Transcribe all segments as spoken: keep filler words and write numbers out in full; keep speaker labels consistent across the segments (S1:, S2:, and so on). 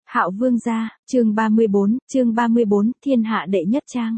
S1: Hạo Vương gia, chương ba mươi bốn, chương ba mươi bốn, thiên hạ đệ nhất trang.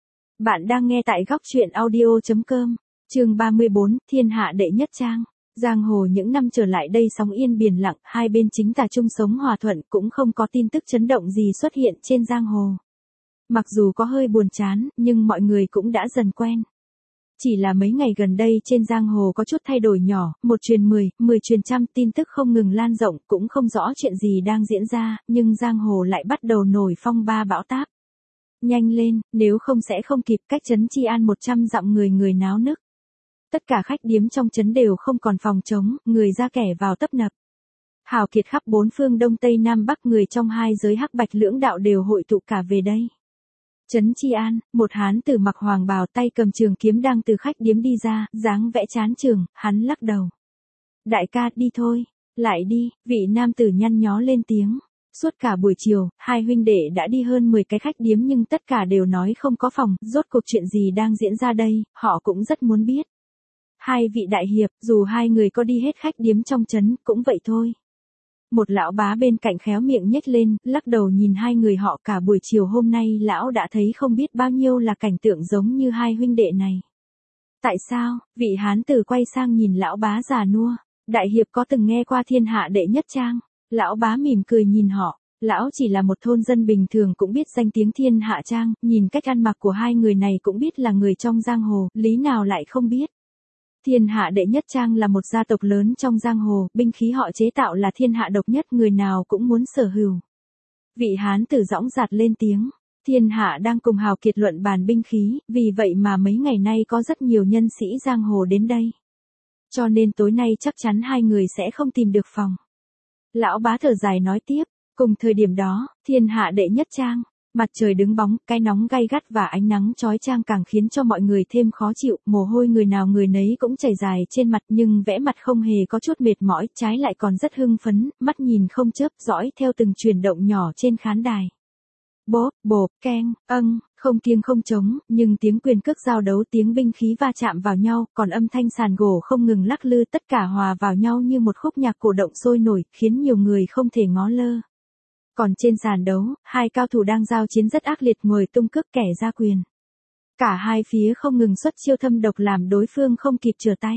S1: Bạn đang nghe tại góc truyện audio chấm com, chương ba mươi bốn, thiên hạ đệ nhất trang. Giang hồ những năm trở lại đây sóng yên biển lặng, hai bên chính tà chung sống hòa thuận, cũng không có tin tức chấn động gì xuất hiện trên giang hồ. Mặc dù có hơi buồn chán, nhưng mọi người cũng đã dần quen. Chỉ là mấy ngày gần đây trên giang hồ có chút thay đổi nhỏ, một truyền mười, mười truyền trăm, tin tức không ngừng lan rộng, cũng không rõ chuyện gì đang diễn ra, nhưng giang hồ lại bắt đầu nổi phong ba bão táp. Nhanh lên, nếu không sẽ không kịp, cách trấn Chi An một trăm dặm người người náo nức. Tất cả khách điếm trong trấn đều không còn phòng trống, người ra kẻ vào tấp nập. Hào kiệt khắp bốn phương đông tây nam bắc, người trong hai giới hắc bạch lưỡng đạo đều hội tụ cả về đây. Trấn Chi An, một hán tử mặc hoàng bào tay cầm trường kiếm đang từ khách điếm đi ra, dáng vẽ chán trường, hắn lắc đầu. Đại ca, đi thôi, lại đi, vị nam tử nhăn nhó lên tiếng. Suốt cả buổi chiều, hai huynh đệ đã đi hơn mười cái khách điếm nhưng tất cả đều nói không có phòng, rốt cuộc chuyện gì đang diễn ra đây, họ cũng rất muốn biết. Hai vị đại hiệp, dù hai người có đi hết khách điếm trong trấn, cũng vậy thôi. Một lão bá bên cạnh khéo miệng nhếch lên, lắc đầu nhìn hai người họ, cả buổi chiều hôm nay lão đã thấy không biết bao nhiêu là cảnh tượng giống như hai huynh đệ này. Tại sao? Vị hán tử quay sang nhìn lão bá già nua. Đại hiệp có từng nghe qua thiên hạ đệ nhất trang? Lão bá mỉm cười nhìn họ. Lão chỉ là một thôn dân bình thường cũng biết danh tiếng thiên hạ trang, nhìn cách ăn mặc của hai người này cũng biết là người trong giang hồ, lý nào lại không biết. Thiên hạ đệ nhất trang là một gia tộc lớn trong giang hồ, binh khí họ chế tạo là thiên hạ độc nhất, người nào cũng muốn sở hữu. Vị hán tử dõng dạc lên tiếng, thiên hạ đang cùng hào kiệt luận bàn binh khí, vì vậy mà mấy ngày nay có rất nhiều nhân sĩ giang hồ đến đây. Cho nên tối nay chắc chắn hai người sẽ không tìm được phòng. Lão bá thở dài nói tiếp, cùng thời điểm đó, thiên hạ đệ nhất trang. Mặt trời đứng bóng, cái nóng gay gắt và ánh nắng chói chang càng khiến cho mọi người thêm khó chịu, mồ hôi người nào người nấy cũng chảy dài trên mặt, nhưng vẻ mặt không hề có chút mệt mỏi, trái lại còn rất hưng phấn, mắt nhìn không chớp, dõi theo từng chuyển động nhỏ trên khán đài. Bốp, bộp, keng, âng, không kiêng không trống, nhưng tiếng quyền cước giao đấu, tiếng binh khí va chạm vào nhau, còn âm thanh sàn gỗ không ngừng lắc lư, tất cả hòa vào nhau như một khúc nhạc cổ động sôi nổi, khiến nhiều người không thể ngó lơ. Còn trên sàn đấu, hai cao thủ đang giao chiến rất ác liệt, ngồi tung cước kẻ ra quyền. Cả hai phía không ngừng xuất chiêu thâm độc làm đối phương không kịp trở tay.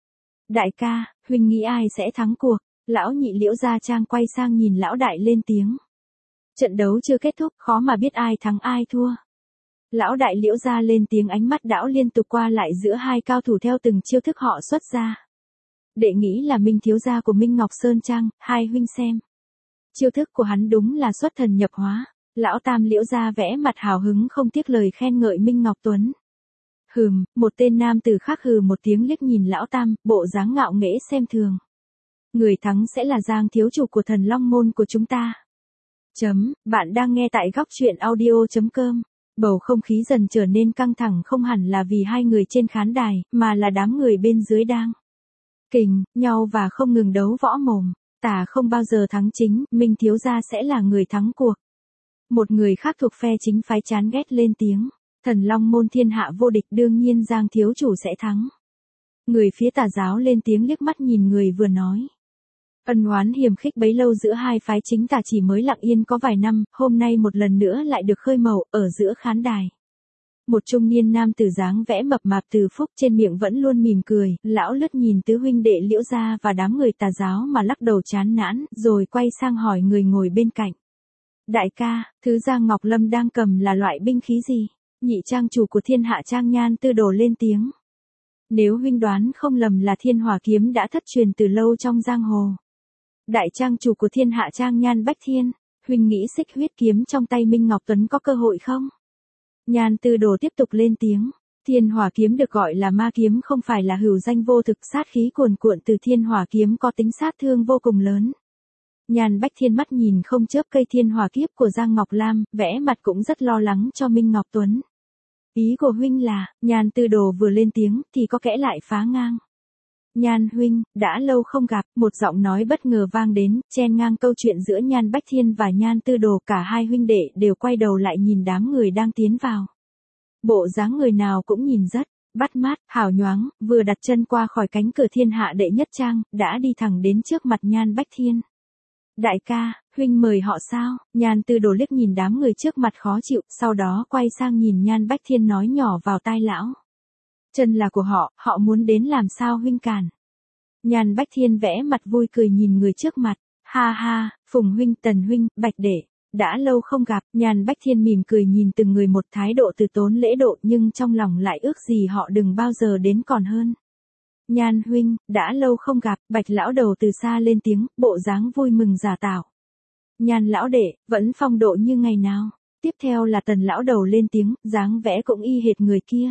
S1: Đại ca, huynh nghĩ ai sẽ thắng cuộc? Lão nhị Liễu Gia Trang quay sang nhìn lão đại lên tiếng. Trận đấu chưa kết thúc, khó mà biết ai thắng ai thua. Lão đại Liễu Gia lên tiếng, ánh mắt đảo liên tục qua lại giữa hai cao thủ theo từng chiêu thức họ xuất ra. Đệ nghĩ là Minh thiếu gia của Minh Ngọc Sơn Trang, hai huynh xem. Chiêu thức của hắn đúng là xuất thần nhập hóa. Lão tam Liễu Gia vẽ mặt hào hứng không tiếc lời khen ngợi Minh Ngọc Tuấn. Hừm, một tên nam tử khác hừ một tiếng liếc nhìn lão tam, bộ dáng ngạo nghễ xem thường. Người thắng sẽ là Giang thiếu chủ của Thần Long môn của chúng ta. Chấm, bạn đang nghe tại góc truyện audio chấm com. Bầu không khí dần trở nên căng thẳng, không hẳn là vì hai người trên khán đài, mà là đám người bên dưới đang kình nhau và không ngừng đấu võ mồm. Tả không bao giờ thắng chính, Minh thiếu gia sẽ là người thắng cuộc. Một người khác thuộc phe chính phái chán ghét lên tiếng. Thần Long môn thiên hạ vô địch, đương nhiên Giang thiếu chủ sẽ thắng. Người phía Tà giáo lên tiếng liếc mắt nhìn người vừa nói. Ân oán hiềm khích bấy lâu giữa hai phái chính tà chỉ mới lặng yên có vài năm, hôm nay một lần nữa lại được khơi màu ở giữa khán đài. Một trung niên nam tử dáng vẽ mập mạp từ phúc, trên miệng vẫn luôn mỉm cười, lão lướt nhìn tứ huynh đệ Liễu Gia và đám người Tà giáo mà lắc đầu chán nản, rồi quay sang hỏi người ngồi bên cạnh. Đại ca, thứ Giang Ngọc Lâm đang cầm là loại binh khí gì? Nhị trang chủ của thiên hạ trang Nhan Tư Đồ lên tiếng. Nếu huynh đoán không lầm là Thiên Hỏa kiếm đã thất truyền từ lâu trong giang hồ. Đại trang chủ của thiên hạ trang Nhan Bách Thiên, huynh nghĩ xích huyết kiếm trong tay Minh Ngọc Tuấn có cơ hội không? Nhan Tư Đồ tiếp tục lên tiếng, Thiên Hỏa kiếm được gọi là ma kiếm, không phải là hữu danh vô thực, sát khí cuồn cuộn từ Thiên Hỏa kiếm có tính sát thương vô cùng lớn. Nhan Bách Thiên mắt nhìn không chớp cây Thiên Hỏa kiếp của Giang Ngọc Lam, vẽ mặt cũng rất lo lắng cho Minh Ngọc Tuấn. Ý của huynh là, Nhan Tư Đồ vừa lên tiếng thì có kẽ lại phá ngang. Nhan huynh, đã lâu không gặp, một giọng nói bất ngờ vang đến, chen ngang câu chuyện giữa Nhan Bách Thiên và Nhan Tư Đồ, cả hai huynh đệ đều quay đầu lại nhìn đám người đang tiến vào. Bộ dáng người nào cũng nhìn rất bắt mắt, hào nhoáng, vừa đặt chân qua khỏi cánh cửa thiên hạ đệ nhất trang, đã đi thẳng đến trước mặt Nhan Bách Thiên. Đại ca, huynh mời họ sao? Nhan Tư Đồ liếc nhìn đám người trước mặt khó chịu, sau đó quay sang nhìn Nhan Bách Thiên nói nhỏ vào tai lão. Chân là của họ, họ muốn đến làm sao huynh cản. Nhan Bách Thiên vẽ mặt vui cười nhìn người trước mặt. Ha ha, Phùng huynh, Tần huynh, Bạch đệ. Đã lâu không gặp, Nhan Bách Thiên mỉm cười nhìn từng người một thái độ từ tốn lễ độ nhưng trong lòng lại ước gì họ đừng bao giờ đến còn hơn. Nhan huynh, đã lâu không gặp, Bạch lão đầu từ xa lên tiếng, bộ dáng vui mừng giả tạo. Nhan lão đệ, vẫn phong độ như ngày nào. Tiếp theo là Tần lão đầu lên tiếng, dáng vẽ cũng y hệt người kia.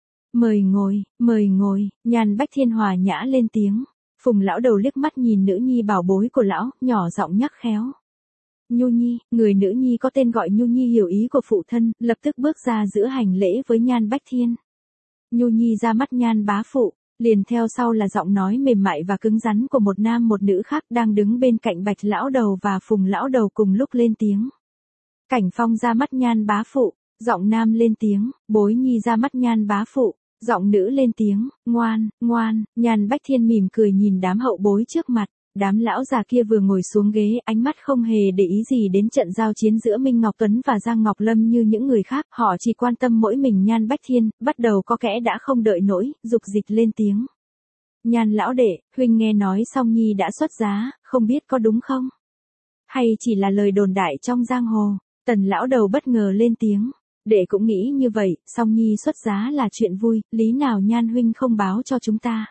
S1: Mời ngồi, mời ngồi, Nhan Bách Thiên hòa nhã lên tiếng. Phùng lão đầu liếc mắt nhìn nữ nhi bảo bối của lão, nhỏ giọng nhắc khéo. Nhu Nhi, người nữ nhi có tên gọi Nhu Nhi hiểu ý của phụ thân, lập tức bước ra giữa hành lễ với Nhan Bách Thiên. Nhu Nhi ra mắt Nhan bá phụ, liền theo sau là giọng nói mềm mại và cứng rắn của một nam một nữ khác đang đứng bên cạnh Bạch lão đầu và Phùng lão đầu cùng lúc lên tiếng. Cảnh Phong ra mắt Nhan bá phụ, giọng nam lên tiếng, Bối Nhi ra mắt Nhan bá phụ. Giọng nữ lên tiếng, ngoan, ngoan, Nhan Bách Thiên mỉm cười nhìn đám hậu bối trước mặt, đám lão già kia vừa ngồi xuống ghế, ánh mắt không hề để ý gì đến trận giao chiến giữa Minh Ngọc Tuấn và Giang Ngọc Lâm như những người khác, họ chỉ quan tâm mỗi mình Nhan Bách Thiên, bắt đầu có kẻ đã không đợi nổi, dục dịch lên tiếng. Nhan lão đệ, huynh nghe nói Song Nhi đã xuất giá, không biết có đúng không? Hay chỉ là lời đồn đại trong giang hồ? Tần lão đầu bất ngờ lên tiếng. Đệ cũng nghĩ như vậy, Song Nhi xuất giá là chuyện vui, lý nào Nhan huynh không báo cho chúng ta.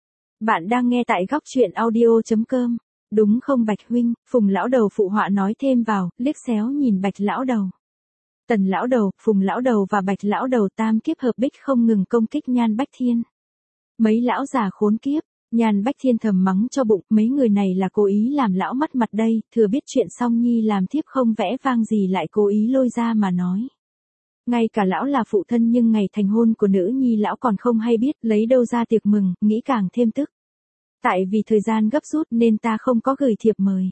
S1: Bạn đang nghe tại góc truyện audio chấm com. Đúng không Bạch huynh? Phùng lão đầu phụ họa nói thêm vào, liếc xéo nhìn Bạch lão đầu. Tần lão đầu, Phùng lão đầu và Bạch lão đầu tam kiếp hợp bích không ngừng công kích Nhan Bách Thiên. Mấy lão già khốn kiếp, Nhan Bách Thiên thầm mắng cho bụng, mấy người này là cố ý làm lão mất mặt đây, thừa biết chuyện Song Nhi làm thiếp không vẽ vang gì lại cố ý lôi ra mà nói. Ngay cả lão là phụ thân nhưng ngày thành hôn của nữ nhi lão còn không hay biết, lấy đâu ra tiệc mừng, nghĩ càng thêm tức. Tại vì thời gian gấp rút nên ta không có gửi thiệp mời.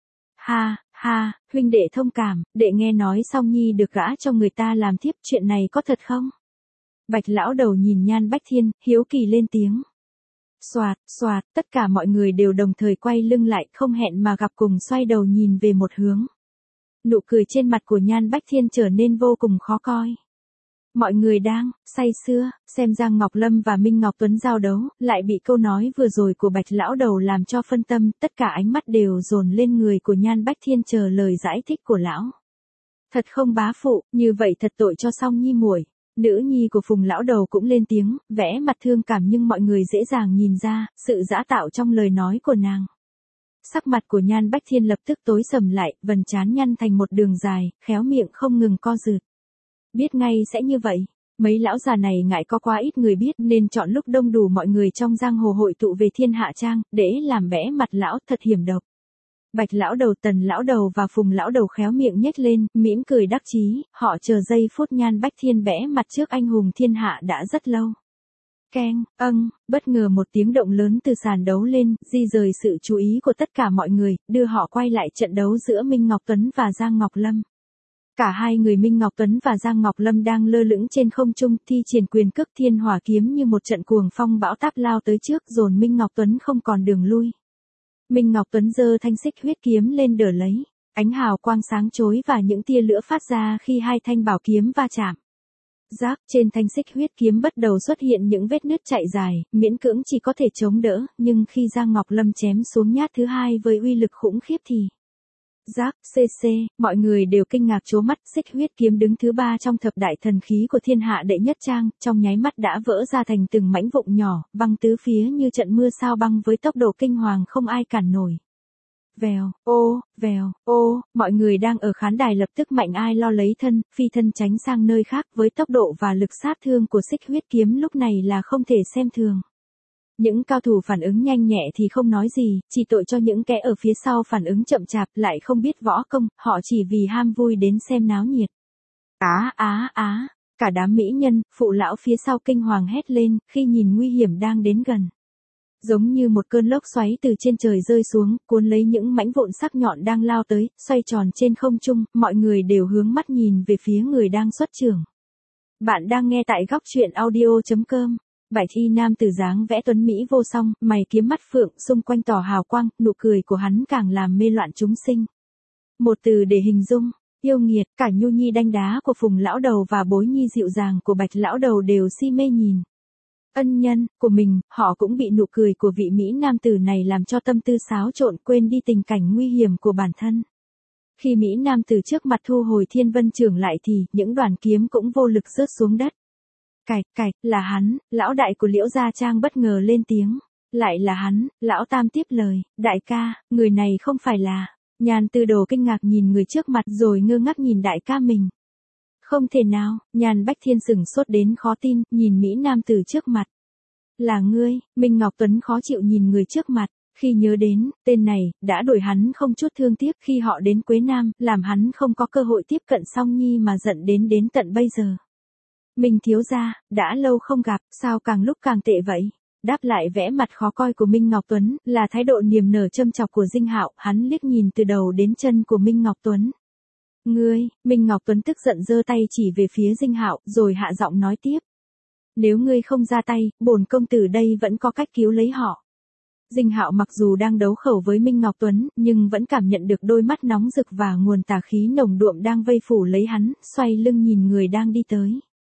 S1: Ha, ha, huynh đệ thông cảm, đệ nghe nói Song Nhi được gả cho người ta làm thiếp, chuyện này có thật không? Bạch lão đầu nhìn Nhan Bách Thiên, hiếu kỳ lên tiếng. Soạt, soạt, tất cả mọi người đều đồng thời quay lưng lại, không hẹn mà gặp cùng xoay đầu nhìn về một hướng. Nụ cười trên mặt của Nhan Bách Thiên trở nên vô cùng khó coi. Mọi người đang say sưa xem Giang Ngọc Lâm và Minh Ngọc Tuấn giao đấu, lại bị câu nói vừa rồi của Bạch lão đầu làm cho phân tâm, tất cả ánh mắt đều dồn lên người của Nhan Bách Thiên chờ lời giải thích của lão. Thật không bá phụ, như vậy thật tội cho Song Nhi muội. Nữ nhi của Phùng lão đầu cũng lên tiếng, vẽ mặt thương cảm nhưng mọi người dễ dàng nhìn ra sự giã tạo trong lời nói của nàng. Sắc mặt của Nhan Bách Thiên lập tức tối sầm lại, vầng trán nhăn thành một đường dài, khéo miệng không ngừng co rụt. Biết ngay sẽ như vậy, mấy lão già này ngại có quá ít người biết nên chọn lúc đông đủ mọi người trong giang hồ hội tụ về Thiên Hạ Trang, để làm bẽ mặt lão thật hiểm độc. Bạch lão đầu, Tần lão đầu và Phùng lão đầu khéo miệng nhếch lên, mỉm cười đắc chí, họ chờ giây phút Nhan Bách Thiên bẽ mặt trước anh hùng thiên hạ đã rất lâu. Keng, âng, bất ngờ một tiếng động lớn từ sàn đấu lên, di rời sự chú ý của tất cả mọi người, đưa họ quay lại trận đấu giữa Minh Ngọc Tuấn và Giang Ngọc Lâm. Cả hai người Minh Ngọc Tuấn và Giang Ngọc Lâm đang lơ lửng trên không trung, thi triển quyền cước thiên hỏa kiếm như một trận cuồng phong bão táp lao tới trước, dồn Minh Ngọc Tuấn không còn đường lui. Minh Ngọc Tuấn giơ thanh xích huyết kiếm lên đỡ lấy, ánh hào quang sáng chói và những tia lửa phát ra khi hai thanh bảo kiếm va chạm. Rác, trên thanh xích huyết kiếm bắt đầu xuất hiện những vết nứt chạy dài, miễn cưỡng chỉ có thể chống đỡ, nhưng khi Giang Ngọc Lâm chém xuống nhát thứ hai với uy lực khủng khiếp thì... Rác, cc, mọi người đều kinh ngạc trố mắt, xích huyết kiếm đứng thứ ba trong thập đại thần khí của Thiên Hạ Đệ Nhất Trang, trong nháy mắt đã vỡ ra thành từng mảnh vụn nhỏ, văng tứ phía như trận mưa sao băng với tốc độ kinh hoàng không ai cản nổi. Vèo, ô, vèo, ô, mọi người đang ở khán đài lập tức mạnh ai lo lấy thân, phi thân tránh sang nơi khác với tốc độ và lực sát thương của xích huyết kiếm lúc này là không thể xem thường. Những cao thủ phản ứng nhanh nhẹ thì không nói gì, chỉ tội cho những kẻ ở phía sau phản ứng chậm chạp lại không biết võ công, họ chỉ vì ham vui đến xem náo nhiệt. Á á á, cả đám mỹ nhân, phụ lão phía sau kinh hoàng hét lên, khi nhìn nguy hiểm đang đến gần. Giống như một cơn lốc xoáy từ trên trời rơi xuống, cuốn lấy những mảnh vụn sắc nhọn đang lao tới, xoay tròn trên không trung, mọi người đều hướng mắt nhìn về phía người đang xuất chưởng. Bạn đang nghe tại góc truyện audio chấm com. Bạch y nam tử dáng vẽ tuấn mỹ vô song, mày kiếm mắt phượng, xung quanh tỏ hào quang, nụ cười của hắn càng làm mê loạn chúng sinh. Một từ để hình dung, yêu nghiệt, cả nhu nhi đanh đá của Phùng lão đầu và bối nhi dịu dàng của Bạch lão đầu đều si mê nhìn. Ân nhân của mình, họ cũng bị nụ cười của vị mỹ nam tử này làm cho tâm tư xáo trộn, quên đi tình cảnh nguy hiểm của bản thân. Khi mỹ nam tử trước mặt thu hồi Thiên Vân Trưởng lại thì những đoàn kiếm cũng vô lực rớt xuống đất. Cạch cạch, là hắn, lão đại của Liễu Gia Trang bất ngờ lên tiếng. Lại là hắn, lão tam tiếp lời, đại ca, người này không phải là. Nhan Tư Đồ kinh ngạc nhìn người trước mặt rồi ngơ ngác nhìn đại ca mình. Không thể nào, Nhan Bách Thiên sửng sốt đến khó tin, nhìn mỹ nam tử trước mặt. Là ngươi, Minh Ngọc Tuấn khó chịu nhìn người trước mặt, khi nhớ đến, tên này, đã đổi hắn không chút thương tiếc khi họ đến Quế Nam, làm hắn không có cơ hội tiếp cận Song Nhi mà giận đến đến tận bây giờ. Minh thiếu gia, đã lâu không gặp, sao càng lúc càng tệ vậy? Đáp lại vẻ mặt khó coi của Minh Ngọc Tuấn, là thái độ niềm nở châm chọc của Dinh Hạo, hắn liếc nhìn từ đầu đến chân của Minh Ngọc Tuấn. Ngươi, Minh Ngọc Tuấn tức giận giơ tay chỉ về phía Dinh Hạo, rồi hạ giọng nói tiếp. Nếu ngươi không ra tay, bổn công tử đây vẫn có cách cứu lấy họ. Dinh Hạo mặc dù đang đấu khẩu với Minh Ngọc Tuấn, nhưng vẫn cảm nhận được đôi mắt nóng rực và nguồn tà khí nồng đượm đang vây phủ lấy hắn, xoay lưng nhìn người đang đi tới.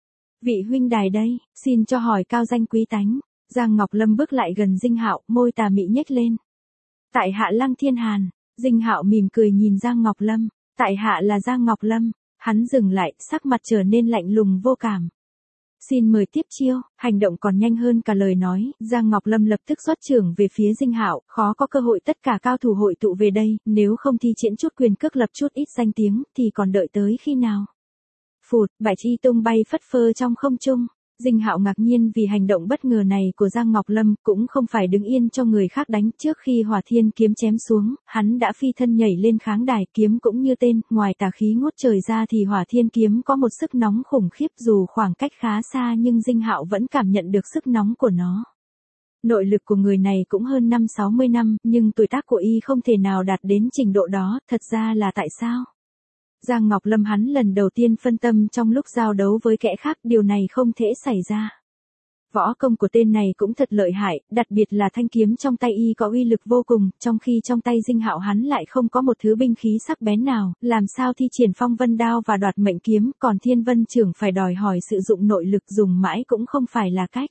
S1: Vị huynh đài đây, xin cho hỏi cao danh quý tánh. Giang Ngọc Lâm bước lại gần Dinh Hạo, môi tà mị nhếch lên. Tại hạ Lăng Thiên Hàn. Dinh Hạo mỉm cười nhìn Giang Ngọc Lâm. Tại hạ là Giang Ngọc Lâm. Hắn dừng lại, sắc mặt trở nên lạnh lùng vô cảm. Xin mời tiếp chiêu. Hành động còn nhanh hơn cả lời nói. Giang Ngọc Lâm lập tức xuất trưởng về phía Dinh Hạo, khó có cơ hội tất cả cao thủ hội tụ về đây, nếu không thi triển chút quyền cước lập chút ít danh tiếng, thì còn đợi tới khi nào? Phụt, Bạch y tung bay phất phơ trong không trung. Dinh Hạo ngạc nhiên vì hành động bất ngờ này của Giang Ngọc Lâm, cũng không phải đứng yên cho người khác đánh. Trước khi Hỏa Thiên kiếm chém xuống, hắn đã phi thân nhảy lên kháng đài, kiếm cũng như tên, ngoài tà khí ngút trời ra thì Hỏa Thiên kiếm có một sức nóng khủng khiếp, dù khoảng cách khá xa nhưng Dinh Hạo vẫn cảm nhận được sức nóng của nó. Nội lực của người này cũng hơn năm sáu mươi năm, nhưng tuổi tác của y không thể nào đạt đến trình độ đó, thật ra là tại sao? Giang Ngọc Lâm hắn lần đầu tiên phân tâm trong lúc giao đấu với kẻ khác, điều này không thể xảy ra. Võ công của tên này cũng thật lợi hại, đặc biệt là thanh kiếm trong tay y có uy lực vô cùng, trong khi trong tay Dinh Hạo hắn lại không có một thứ binh khí sắc bén nào, làm sao thi triển Phong Vân Đao và Đoạt Mệnh kiếm, còn Thiên Vân Trưởng phải đòi hỏi sử dụng nội lực, dùng mãi cũng không phải là cách.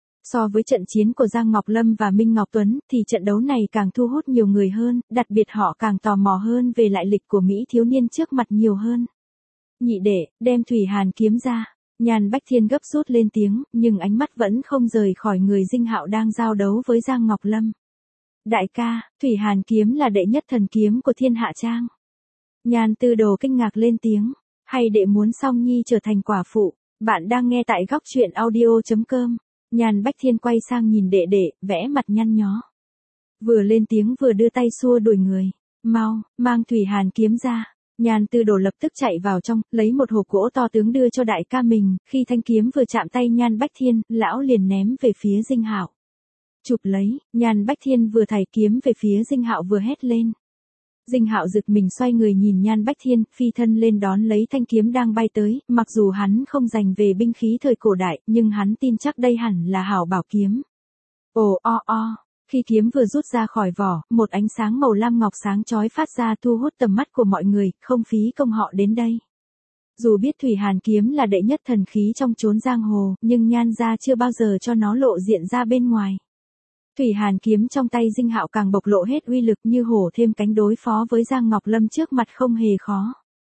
S1: So với trận chiến của Giang Ngọc Lâm và Minh Ngọc Tuấn, thì trận đấu này càng thu hút nhiều người hơn, đặc biệt họ càng tò mò hơn về lại lịch của Mỹ thiếu niên trước mặt nhiều hơn. Nhị đệ, đem Thủy Hàn kiếm ra. Nhan Bách Thiên gấp rút lên tiếng, nhưng ánh mắt vẫn không rời khỏi người Dinh Hạo đang giao đấu với Giang Ngọc Lâm. Đại ca, Thủy Hàn kiếm là đệ nhất thần kiếm của Thiên Hạ Trang. Nhan Tư Đồ kinh ngạc lên tiếng, hay đệ muốn Song Nhi trở thành quả phụ. Bạn đang nghe tại góc truyện audio chấm com. Nhan Bách Thiên quay sang nhìn đệ đệ, vẽ mặt nhăn nhó. Vừa lên tiếng vừa đưa tay xua đuổi người. Mau, mang Thủy Hàn kiếm ra. Nhan Tư Đồ lập tức chạy vào trong, lấy một hộp gỗ to tướng đưa cho đại ca mình, khi thanh kiếm vừa chạm tay Nhan Bách Thiên, lão liền ném về phía Dinh Hạo. Chụp lấy, Nhan Bách Thiên vừa thảy kiếm về phía Dinh Hạo vừa hét lên. Dinh Hạo giật mình xoay người nhìn Nhan Bách Thiên, phi thân lên đón lấy thanh kiếm đang bay tới, mặc dù hắn không dành về binh khí thời cổ đại, nhưng hắn tin chắc đây hẳn là hảo bảo kiếm. Ồ o o, khi kiếm vừa rút ra khỏi vỏ, một ánh sáng màu lam ngọc sáng chói phát ra thu hút tầm mắt của mọi người, không phí công họ đến đây. Dù biết Thủy Hàn kiếm là đệ nhất thần khí trong chốn giang hồ, nhưng Nhan gia chưa bao giờ cho nó lộ diện ra bên ngoài. Thủy Hàn kiếm trong tay Dinh Hạo càng bộc lộ hết uy lực, như hổ thêm cánh, đối phó với Giang Ngọc Lâm trước mặt không hề khó.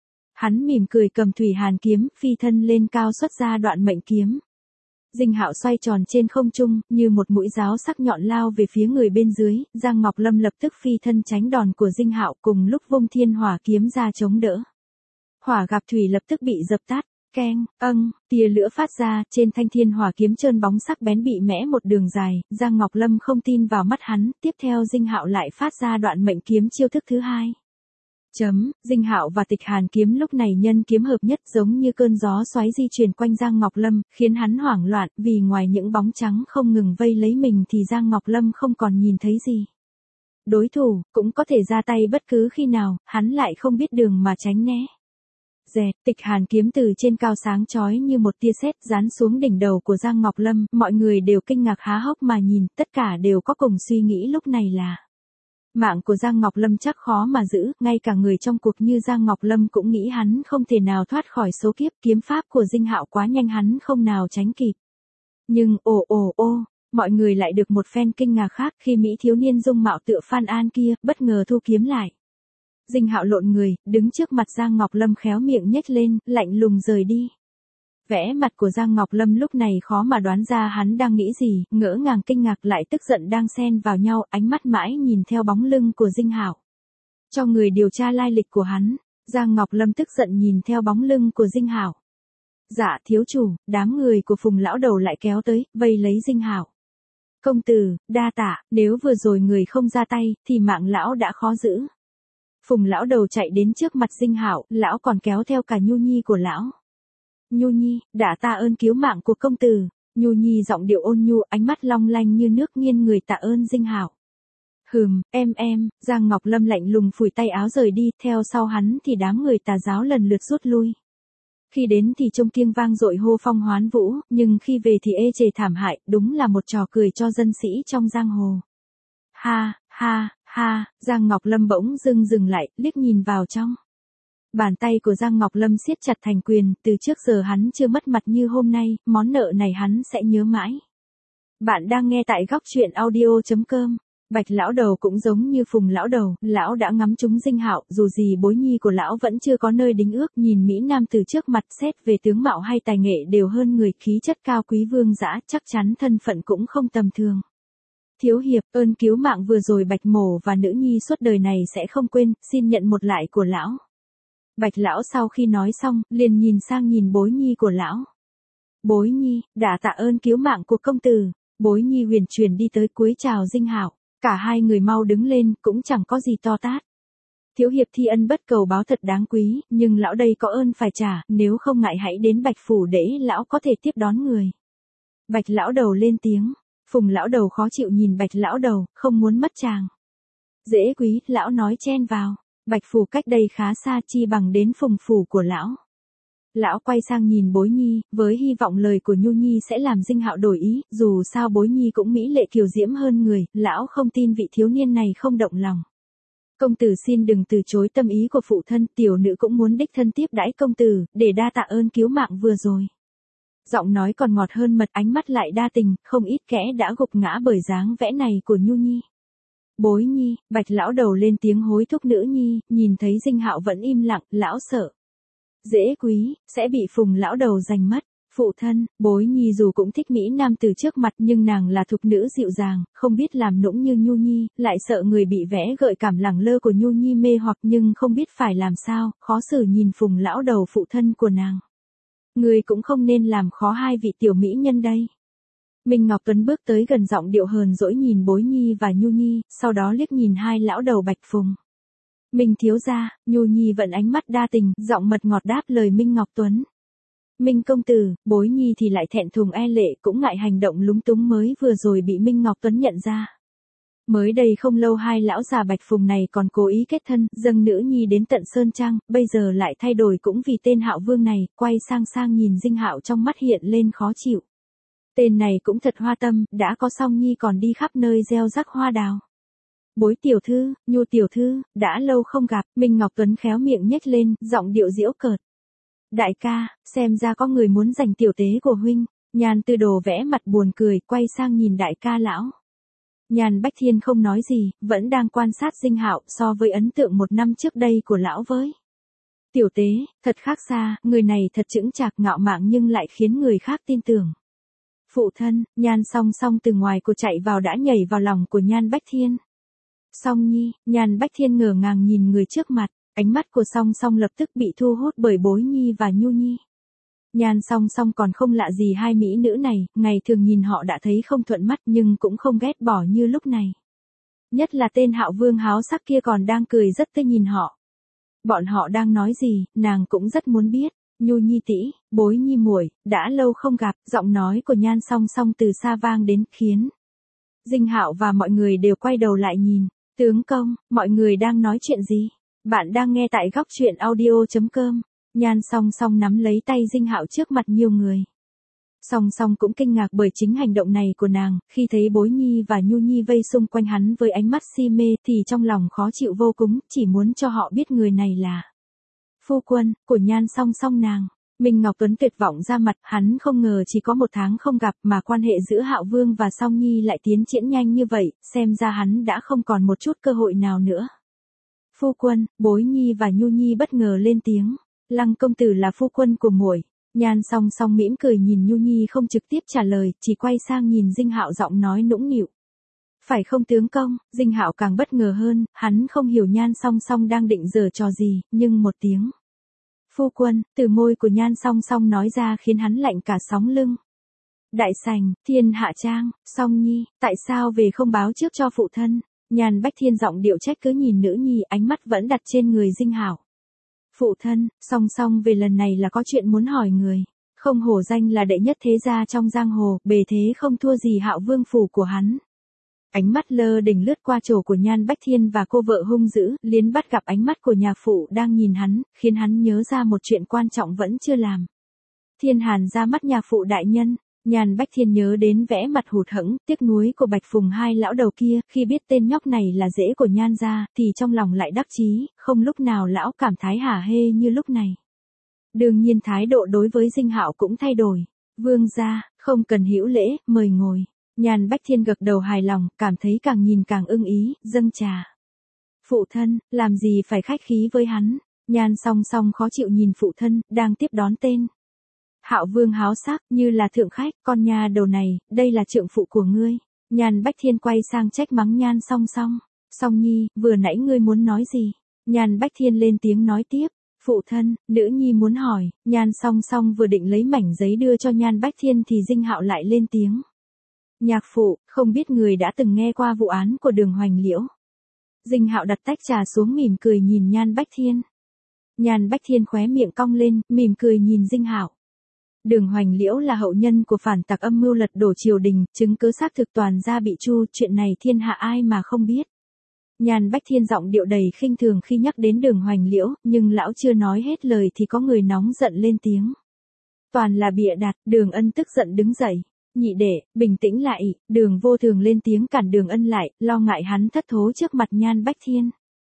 S1: Hắn mỉm cười cầm Thủy Hàn kiếm, phi thân lên cao xuất ra Đoạn Mệnh kiếm. Dinh Hạo xoay tròn trên không trung, như một mũi giáo sắc nhọn lao về phía người bên dưới, Giang Ngọc Lâm lập tức phi thân tránh đòn của Dinh Hạo, cùng lúc vung Thiên Hỏa kiếm ra chống đỡ. Hỏa gặp thủy lập tức bị dập tắt. Keng, âng, tia lửa phát ra, trên thanh Thiên Hỏa kiếm trơn bóng sắc bén bị mẽ một đường dài, Giang Ngọc Lâm không tin vào mắt hắn, tiếp theo Dinh Hạo lại phát ra Đoạn Mệnh kiếm chiêu thức thứ hai. Chấm, Dinh Hạo và Tịch Hàn kiếm lúc này nhân kiếm hợp nhất, giống như cơn gió xoáy di chuyển quanh Giang Ngọc Lâm, khiến hắn hoảng loạn, vì ngoài những bóng trắng không ngừng vây lấy mình thì Giang Ngọc Lâm không còn nhìn thấy gì. Đối thủ, cũng có thể ra tay bất cứ khi nào, hắn lại không biết đường mà tránh né. Dè, tịch hàn kiếm từ trên cao sáng chói như một tia sét giáng xuống đỉnh đầu của Giang Ngọc Lâm, mọi người đều kinh ngạc há hốc mà nhìn, tất cả đều có cùng suy nghĩ lúc này là mạng của Giang Ngọc Lâm chắc khó mà giữ, ngay cả người trong cuộc như Giang Ngọc Lâm cũng nghĩ hắn không thể nào thoát khỏi số kiếp, kiếm pháp của Dinh Hạo quá nhanh hắn không nào tránh kịp. Nhưng ồ ồ ô, mọi người lại được một phen kinh ngạc khác khi Mỹ thiếu niên dung mạo tựa Phan An kia, bất ngờ thu kiếm lại. Dinh Hạo lộn người, đứng trước mặt Giang Ngọc Lâm khéo miệng nhếch lên, lạnh lùng rời đi. Vẻ mặt của Giang Ngọc Lâm lúc này khó mà đoán ra hắn đang nghĩ gì, ngỡ ngàng kinh ngạc lại tức giận đang xen vào nhau, ánh mắt mãi nhìn theo bóng lưng của Dinh Hạo. Cho người điều tra lai lịch của hắn, Giang Ngọc Lâm tức giận nhìn theo bóng lưng của Dinh Hạo. Dạ thiếu chủ, đám người của Phùng lão đầu lại kéo tới, vây lấy Dinh Hạo. Công tử, đa tạ, nếu vừa rồi người không ra tay, thì mạng lão đã khó giữ. Phùng lão đầu chạy đến trước mặt Dinh Hạo, lão còn kéo theo cả Nhu Nhi của lão. Nhu Nhi, đã tạ ơn cứu mạng của công tử. Nhu Nhi giọng điệu ôn nhu, ánh mắt long lanh như nước nghiêng người tạ ơn Dinh Hạo. Hừm, em em, Giang Ngọc Lâm lạnh lùng phủi tay áo rời đi, theo sau hắn thì đám người Tà giáo lần lượt rút lui. Khi đến thì trông kiêng vang dội hô phong hoán vũ, nhưng khi về thì ê chề thảm hại, đúng là một trò cười cho dân sĩ trong giang hồ. Ha, ha, ha, Giang Ngọc Lâm bỗng dưng dừng lại, liếc nhìn vào trong. Bàn tay của Giang Ngọc Lâm siết chặt thành quyền, từ trước giờ hắn chưa mất mặt như hôm nay, món nợ này hắn sẽ nhớ mãi. Bạn đang nghe tại góc truyện audio chấm com. Bạch lão đầu cũng giống như Phùng lão đầu, lão đã ngắm trúng Dinh Hạo, dù gì bối nhi của lão vẫn chưa có nơi đính ước, nhìn Mỹ Nam từ trước mặt xét về tướng mạo hay tài nghệ đều hơn người, khí chất cao quý vương dã, chắc chắn thân phận cũng không tầm thường. Thiếu hiệp, ơn cứu mạng vừa rồi Bạch mổ và nữ nhi suốt đời này sẽ không quên, xin nhận một lại của lão. Bạch lão sau khi nói xong, liền nhìn sang nhìn bối nhi của lão. Bối nhi, đã tạ ơn cứu mạng của công tử. Bối nhi huyền truyền đi tới cúi chào Dinh Hạo. Cả hai người mau đứng lên, cũng chẳng có gì to tát. Thiếu hiệp thi ân bất cầu báo thật đáng quý, nhưng lão đây có ơn phải trả, nếu không ngại hãy đến Bạch phủ để lão có thể tiếp đón người. Bạch lão đầu lên tiếng. Phùng lão đầu khó chịu nhìn Bạch lão đầu, không muốn mất chàng. Dễ quý, lão nói chen vào. Bạch phủ cách đây khá xa, chi bằng đến Phùng phủ của lão. Lão quay sang nhìn bối nhi, với hy vọng lời của Nhu Nhi sẽ làm Dinh Hạo đổi ý, dù sao bối nhi cũng mỹ lệ kiều diễm hơn người, lão không tin vị thiếu niên này không động lòng. Công tử xin đừng từ chối tâm ý của phụ thân, tiểu nữ cũng muốn đích thân tiếp đãi công tử, để đa tạ ơn cứu mạng vừa rồi. Giọng nói còn ngọt hơn mật, ánh mắt lại đa tình, không ít kẻ đã gục ngã bởi dáng vẽ này của Nhu Nhi. Bối nhi, Bạch lão đầu lên tiếng hối thúc nữ nhi, nhìn thấy Dinh Hạo vẫn im lặng, lão sợ. Dễ quý, sẽ bị Phùng lão đầu giành mất. Phụ thân, bối nhi dù cũng thích Mỹ Nam từ trước mặt nhưng nàng là thục nữ dịu dàng, không biết làm nũng như Nhu Nhi, lại sợ người bị vẽ gợi cảm lẳng lơ của Nhu Nhi mê hoặc nhưng không biết phải làm sao, khó xử nhìn Phùng lão đầu phụ thân của nàng. Người cũng không nên làm khó hai vị tiểu mỹ nhân đây. Minh Ngọc Tuấn bước tới gần giọng điệu hờn dỗi nhìn bối nhi và Nhu Nhi, sau đó liếc nhìn hai lão đầu Bạch Phùng. Minh thiếu gia, Nhu Nhi vẫn ánh mắt đa tình, giọng mật ngọt đáp lời Minh Ngọc Tuấn. Minh công tử, bối nhi thì lại thẹn thùng e lệ, cũng ngại hành động lúng túng mới vừa rồi bị Minh Ngọc Tuấn nhận ra. Mới đây không lâu hai lão già Bạch Phùng này còn cố ý kết thân, dâng nữ nhi đến tận Sơn Trang, bây giờ lại thay đổi cũng vì tên Hạo Vương này, quay sang sang nhìn Dinh Hạo trong mắt hiện lên khó chịu. Tên này cũng thật hoa tâm, đã có song nhi còn đi khắp nơi gieo rắc hoa đào. Bối tiểu thư, Nhu tiểu thư, đã lâu không gặp, Minh Ngọc Tuấn khéo miệng nhếch lên, giọng điệu giễu cợt. Đại ca, xem ra có người muốn giành tiểu tế của huynh. Nhan Tư Đồ vẽ mặt buồn cười, quay sang nhìn đại ca lão. Nhan Bách Thiên không nói gì, vẫn đang quan sát Dinh Hạo, so với ấn tượng một năm trước đây của lão với tiểu tế, thật khác xa, người này thật chững chạc ngạo mạn nhưng lại khiến người khác tin tưởng. Phụ thân, Nhan Song Song từ ngoài của chạy vào đã nhảy vào lòng của Nhan Bách Thiên. Song nhi, Nhan Bách Thiên ngờ ngàng nhìn người trước mặt, ánh mắt của Song Song lập tức bị thu hút bởi bối nhi và Nhu Nhi. Nhan Song Song còn không lạ gì hai mỹ nữ này, ngày thường nhìn họ đã thấy không thuận mắt nhưng cũng không ghét bỏ như lúc này. Nhất là tên Hạo Vương háo sắc kia còn đang cười rất tươi nhìn họ. Bọn họ đang nói gì, nàng cũng rất muốn biết. Nhu Nhi tỷ, bối nhi muội, đã lâu không gặp, giọng nói của Nhan Song Song từ xa vang đến, khiến Dinh Hạo và mọi người đều quay đầu lại nhìn. Tướng công, mọi người đang nói chuyện gì? Bạn đang nghe tại góc truyện audio chấm com. Nhan Song Song nắm lấy tay Dinh Hạo trước mặt nhiều người. Song Song cũng kinh ngạc bởi chính hành động này của nàng, khi thấy Bối Nhi và Nhu Nhi vây xung quanh hắn với ánh mắt si mê thì trong lòng khó chịu vô cùng, chỉ muốn cho họ biết người này là phu quân của Nhan Song Song nàng. Minh Ngọc Tuấn tuyệt vọng ra mặt, hắn không ngờ chỉ có một tháng không gặp mà quan hệ giữa Hạo Vương và Song Nhi lại tiến triển nhanh như vậy, xem ra hắn đã không còn một chút cơ hội nào nữa. Phu quân, Bối Nhi và Nhu Nhi bất ngờ lên tiếng. Lăng công tử là phu quân của muội. Nhan Song Song mỉm cười nhìn Nhu Nhi không trực tiếp trả lời, chỉ quay sang nhìn Dinh Hạo giọng nói nũng nịu. Phải không tướng công? Dinh Hạo càng bất ngờ hơn, hắn không hiểu Nhan Song Song đang định giở trò gì, nhưng một tiếng phu quân, từ môi của Nhan Song Song nói ra khiến hắn lạnh cả sóng lưng. Đại sảnh, Thiên Hạ Trang, Song Nhi, tại sao về không báo trước cho phụ thân? Nhan Bách Thiên giọng điệu trách cứ nhìn nữ nhi, ánh mắt vẫn đặt trên người Dinh Hạo. Phụ thân, Song Song về lần này là có chuyện muốn hỏi người. Không hổ danh là đệ nhất thế gia trong giang hồ, bề thế không thua gì Hạo Vương phủ của hắn. Ánh mắt lơ đỉnh lướt qua trổ của Nhan Bách Thiên và cô vợ hung dữ, liền bắt gặp ánh mắt của nhà phụ đang nhìn hắn, khiến hắn nhớ ra một chuyện quan trọng vẫn chưa làm. Thiên Hàn ra mắt nhà phụ đại nhân. Nhan Bách Thiên nhớ đến vẻ mặt hụt hẫng, tiếc nuối của Bạch Phùng hai lão đầu kia, khi biết tên nhóc này là rể của Nhan gia, thì trong lòng lại đắc chí, không lúc nào lão cảm thấy hả hê như lúc này. Đương nhiên thái độ đối với Dinh Hạo cũng thay đổi. Vương gia, không cần hữu lễ, mời ngồi. Nhan Bách Thiên gật đầu hài lòng, cảm thấy càng nhìn càng ưng ý, dâng trà. Phụ thân, làm gì phải khách khí với hắn? Nhan Song Song khó chịu nhìn phụ thân, đang tiếp đón tên. Hạo Vương háo sắc, như là thượng khách, con nhà đầu này, đây là trượng phụ của ngươi. Nhan Bách Thiên quay sang trách mắng Nhan Song Song. Song Nhi, vừa nãy ngươi muốn nói gì? Nhan Bách Thiên lên tiếng nói tiếp. Phụ thân, nữ nhi muốn hỏi. Nhan Song Song vừa định lấy mảnh giấy đưa cho Nhan Bách Thiên thì Dinh Hạo lại lên tiếng. Nhạc phụ, không biết người đã từng nghe qua vụ án của Đường Hoành Liễu. Dinh Hạo đặt tách trà xuống mỉm cười nhìn Nhan Bách Thiên. Nhan Bách Thiên khóe miệng cong lên, mỉm cười nhìn Dinh Hạo. Đường Hoành Liễu là hậu nhân của phản tặc âm mưu lật đổ triều đình, chứng cứ xác thực toàn gia bị tru, chuyện này thiên hạ ai mà không biết. Nhan Bách Thiên giọng điệu đầy khinh thường khi nhắc đến Đường Hoành Liễu, nhưng lão chưa nói hết lời thì có người nóng giận lên tiếng. Toàn là bịa đặt. Đường Ân tức giận đứng dậy. Nhị đệ, bình tĩnh lại. Đường Vô Thường lên tiếng cản Đường Ân lại, lo ngại hắn thất thố trước mặt Nhan Bách Thiên.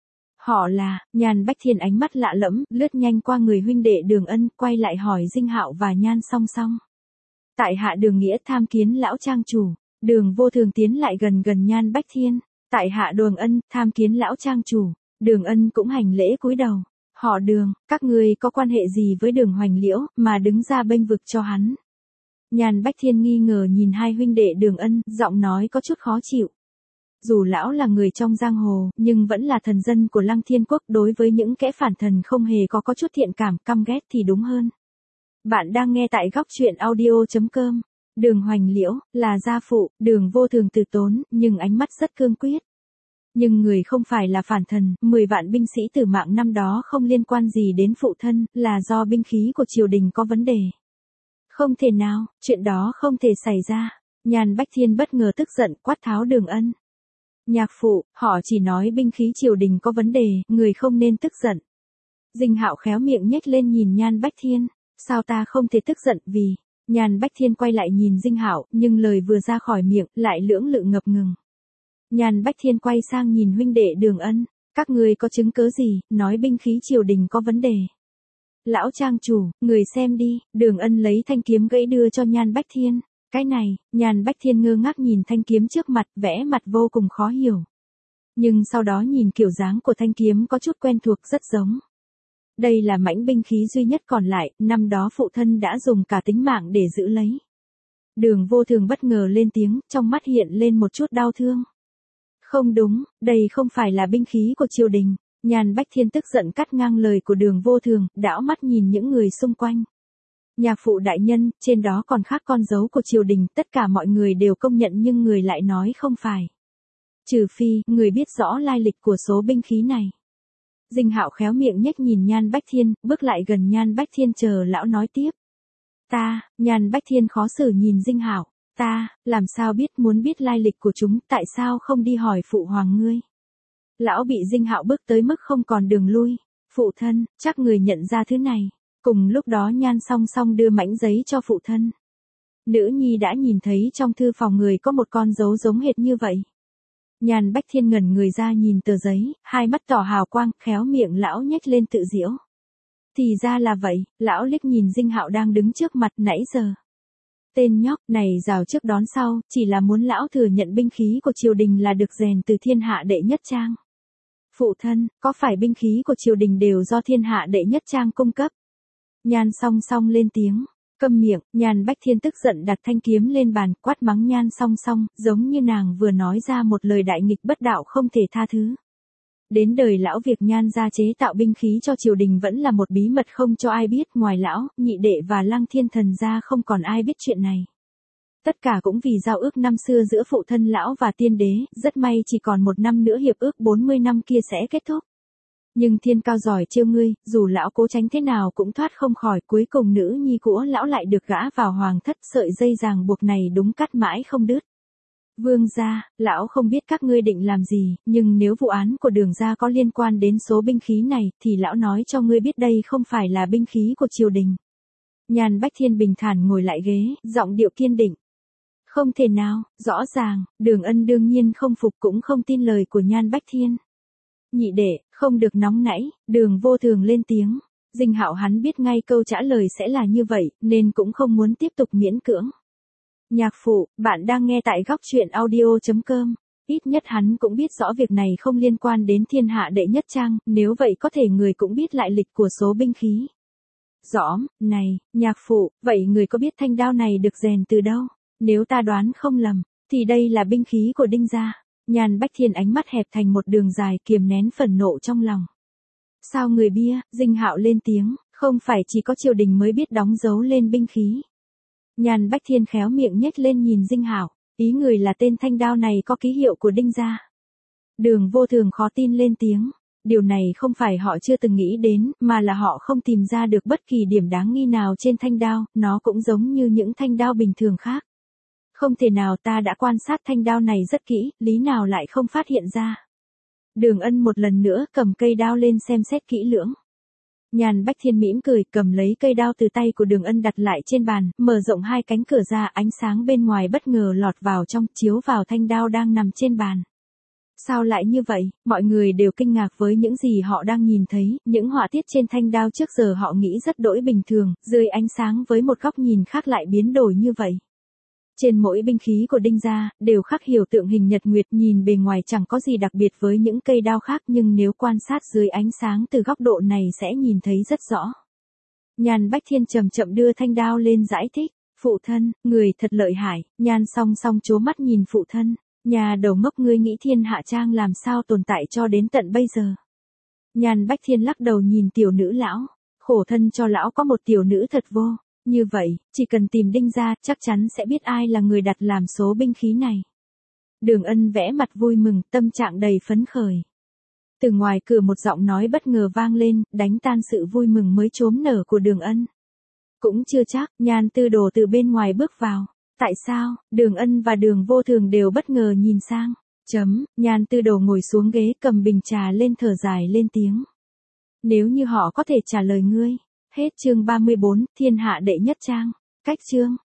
S1: Họ là. Nhan Bách Thiên ánh mắt lạ lẫm, lướt nhanh qua người huynh đệ Đường Ân, quay lại hỏi Dinh Hạo và Nhan Song Song. Tại hạ Đường Nghĩa tham kiến lão trang chủ. Đường Vô Thường tiến lại gần gần Nhan Bách Thiên. Tại hạ Đường Ân, tham kiến lão trang chủ. Đường Ân cũng hành lễ cúi đầu. Họ Đường, các ngươi có quan hệ gì với Đường Hoành Liễu, mà đứng ra bênh vực cho hắn? Nhan Bách Thiên nghi ngờ nhìn hai huynh đệ Đường Ân, giọng nói có chút khó chịu. Dù lão là người trong giang hồ, nhưng vẫn là thần dân của Lăng Thiên Quốc, đối với những kẻ phản thần không hề có có chút thiện cảm, căm ghét thì đúng hơn. Bạn đang nghe tại góc truyện audio chấm com. Đường Hoành Liễu, là gia phụ, Đường Vô Thường từ tốn, nhưng ánh mắt rất cương quyết. Nhưng người không phải là phản thần, mười vạn binh sĩ tử mạng năm đó không liên quan gì đến phụ thân, là do binh khí của triều đình có vấn đề. Không thể nào, chuyện đó không thể xảy ra. Nhan Bách Thiên bất ngờ tức giận quát tháo Đường Ân. Nhạc phụ, họ chỉ nói binh khí triều đình có vấn đề, người không nên tức giận. Dinh Hạo khéo miệng nhếch lên nhìn Nhan Bách Thiên. Sao ta không thể tức giận vì... Nhan Bách Thiên quay lại nhìn Dinh Hạo, nhưng lời vừa ra khỏi miệng, lại lưỡng lự ngập ngừng. Nhan Bách Thiên quay sang nhìn huynh đệ Đường Ân. Các ngươi có chứng cứ gì, nói binh khí triều đình có vấn đề? Lão trang chủ, người xem đi. Đường Ân lấy thanh kiếm gãy đưa cho Nhan Bách Thiên. Cái này. Nhan Bách Thiên ngơ ngác nhìn thanh kiếm trước mặt, vẽ mặt vô cùng khó hiểu. Nhưng sau đó nhìn kiểu dáng của thanh kiếm có chút quen thuộc, rất giống. Đây là mãnh binh khí duy nhất còn lại, năm đó phụ thân đã dùng cả tính mạng để giữ lấy. Đường Vô Thường bất ngờ lên tiếng, trong mắt hiện lên một chút đau thương. Không đúng, đây không phải là binh khí của triều đình. Nhan Bách Thiên tức giận cắt ngang lời của Đường Vô Thường, đảo mắt nhìn những người xung quanh. Nhạc phụ đại nhân, trên đó còn khác con dấu của triều đình, tất cả mọi người đều công nhận nhưng người lại nói không phải. Trừ phi, người biết rõ lai lịch của số binh khí này. Dinh Hạo khéo miệng nhếch nhìn Nhan Bách Thiên, bước lại gần Nhan Bách Thiên chờ lão nói tiếp. Ta, Nhan Bách Thiên khó xử nhìn Dinh Hạo. Ta, làm sao biết, muốn biết lai lịch của chúng, tại sao không đi hỏi phụ hoàng ngươi? Lão bị Dinh Hạo bước tới mức không còn đường lui. Phụ thân, chắc người nhận ra thứ này. Cùng lúc đó Nhan song song đưa mảnh giấy cho phụ thân. Nữ nhi đã nhìn thấy trong thư phòng người có một con dấu giống hệt như vậy. Nhan Bách Thiên ngẩn người ra nhìn tờ giấy, hai mắt tỏ hào quang, khéo miệng lão nhếch lên tự giễu. Thì ra là vậy, lão liếc nhìn Dinh Hạo đang đứng trước mặt nãy giờ. Tên nhóc này rào trước đón sau, chỉ là muốn lão thừa nhận binh khí của triều đình là được rèn từ thiên hạ đệ nhất trang. Phụ thân, có phải binh khí của triều đình đều do thiên hạ đệ nhất trang cung cấp? Nhan song song lên tiếng. Câm miệng, Nhan Bách Thiên tức giận đặt thanh kiếm lên bàn, quát mắng Nhan song song, giống như nàng vừa nói ra một lời đại nghịch bất đạo không thể tha thứ. Đến đời lão việc Nhan gia chế tạo binh khí cho triều đình vẫn là một bí mật không cho ai biết, ngoài lão, nhị đệ và Lăng Thiên Thần gia không còn ai biết chuyện này. Tất cả cũng vì giao ước năm xưa giữa phụ thân lão và tiên đế, rất may chỉ còn một năm nữa hiệp ước bốn mươi năm kia sẽ kết thúc. Nhưng thiên cao giỏi trêu ngươi, dù lão cố tránh thế nào cũng thoát không khỏi, cuối cùng nữ nhi của lão lại được gã vào hoàng thất, sợi dây ràng buộc này đúng cắt mãi không đứt. Vương gia, lão không biết các ngươi định làm gì, nhưng nếu vụ án của Đường gia có liên quan đến số binh khí này, thì lão nói cho ngươi biết đây không phải là binh khí của triều đình. Nhan Bách Thiên bình thản ngồi lại ghế, giọng điệu kiên định. Không thể nào, rõ ràng, Đường Ân đương nhiên không phục cũng không tin lời của Nhan Bách Thiên. Nhị đệ, không được nóng nảy, Đường Vô Thường lên tiếng. Dinh Hạo hắn biết ngay câu trả lời sẽ là như vậy, nên cũng không muốn tiếp tục miễn cưỡng. Nhạc phụ, bạn đang nghe tại góc truyện audio chấm com. Ít nhất hắn cũng biết rõ việc này không liên quan đến thiên hạ đệ nhất trang, nếu vậy có thể người cũng biết lại lịch của số binh khí. Rõ, này, nhạc phụ, vậy người có biết thanh đao này được rèn từ đâu? Nếu ta đoán không lầm, thì đây là binh khí của Đinh gia. Nhan Bách Thiên ánh mắt hẹp thành một đường dài, kiềm nén phần nộ trong lòng. Sao người bia? Dinh Hạo lên tiếng, không phải chỉ có triều đình mới biết đóng dấu lên binh khí. Nhan Bách Thiên khéo miệng nhếch lên nhìn Dinh Hạo, ý người là tên thanh đao này có ký hiệu của Đinh gia. Đường Vô Thường khó tin lên tiếng, điều này không phải họ chưa từng nghĩ đến, mà là họ không tìm ra được bất kỳ điểm đáng nghi nào trên thanh đao, nó cũng giống như những thanh đao bình thường khác. Không thể nào, ta đã quan sát thanh đao này rất kỹ, lý nào lại không phát hiện ra. Đường Ân một lần nữa cầm cây đao lên xem xét kỹ lưỡng. Nhan Bách Thiên mỉm cười, cầm lấy cây đao từ tay của Đường Ân đặt lại trên bàn, mở rộng hai cánh cửa ra, ánh sáng bên ngoài bất ngờ lọt vào trong, chiếu vào thanh đao đang nằm trên bàn. Sao lại như vậy? Mọi người đều kinh ngạc với những gì họ đang nhìn thấy, những họa tiết trên thanh đao trước giờ họ nghĩ rất đỗi bình thường, dưới ánh sáng với một góc nhìn khác lại biến đổi như vậy. Trên mỗi binh khí của Đinh gia, đều khắc hiểu tượng hình nhật nguyệt, nhìn bề ngoài chẳng có gì đặc biệt với những cây đao khác, nhưng nếu quan sát dưới ánh sáng từ góc độ này sẽ nhìn thấy rất rõ. Nhan Bách Thiên chậm chậm đưa thanh đao lên giải thích, phụ thân, người thật lợi hại. Nhan song song trố mắt nhìn phụ thân, nhà đầu ngốc, ngươi nghĩ thiên hạ trang làm sao tồn tại cho đến tận bây giờ. Nhan Bách Thiên lắc đầu nhìn tiểu nữ lão, khổ thân cho lão có một tiểu nữ thật vô. Như vậy, chỉ cần tìm Đinh gia, chắc chắn sẽ biết ai là người đặt làm số binh khí này. Đường Ân vẽ mặt vui mừng, tâm trạng đầy phấn khởi. Từ ngoài cửa một giọng nói bất ngờ vang lên, đánh tan sự vui mừng mới chốm nở của Đường Ân. Cũng chưa chắc, Nhan Tư Đồ từ bên ngoài bước vào. Tại sao? Đường Ân và Đường Vô Thường đều bất ngờ nhìn sang. Chấm, Nhan Tư Đồ ngồi xuống ghế cầm bình trà lên thở dài lên tiếng. Nếu như họ có thể trả lời ngươi. Hết chương ba mươi bốn, thiên hạ đệ nhất trang. Cách chương.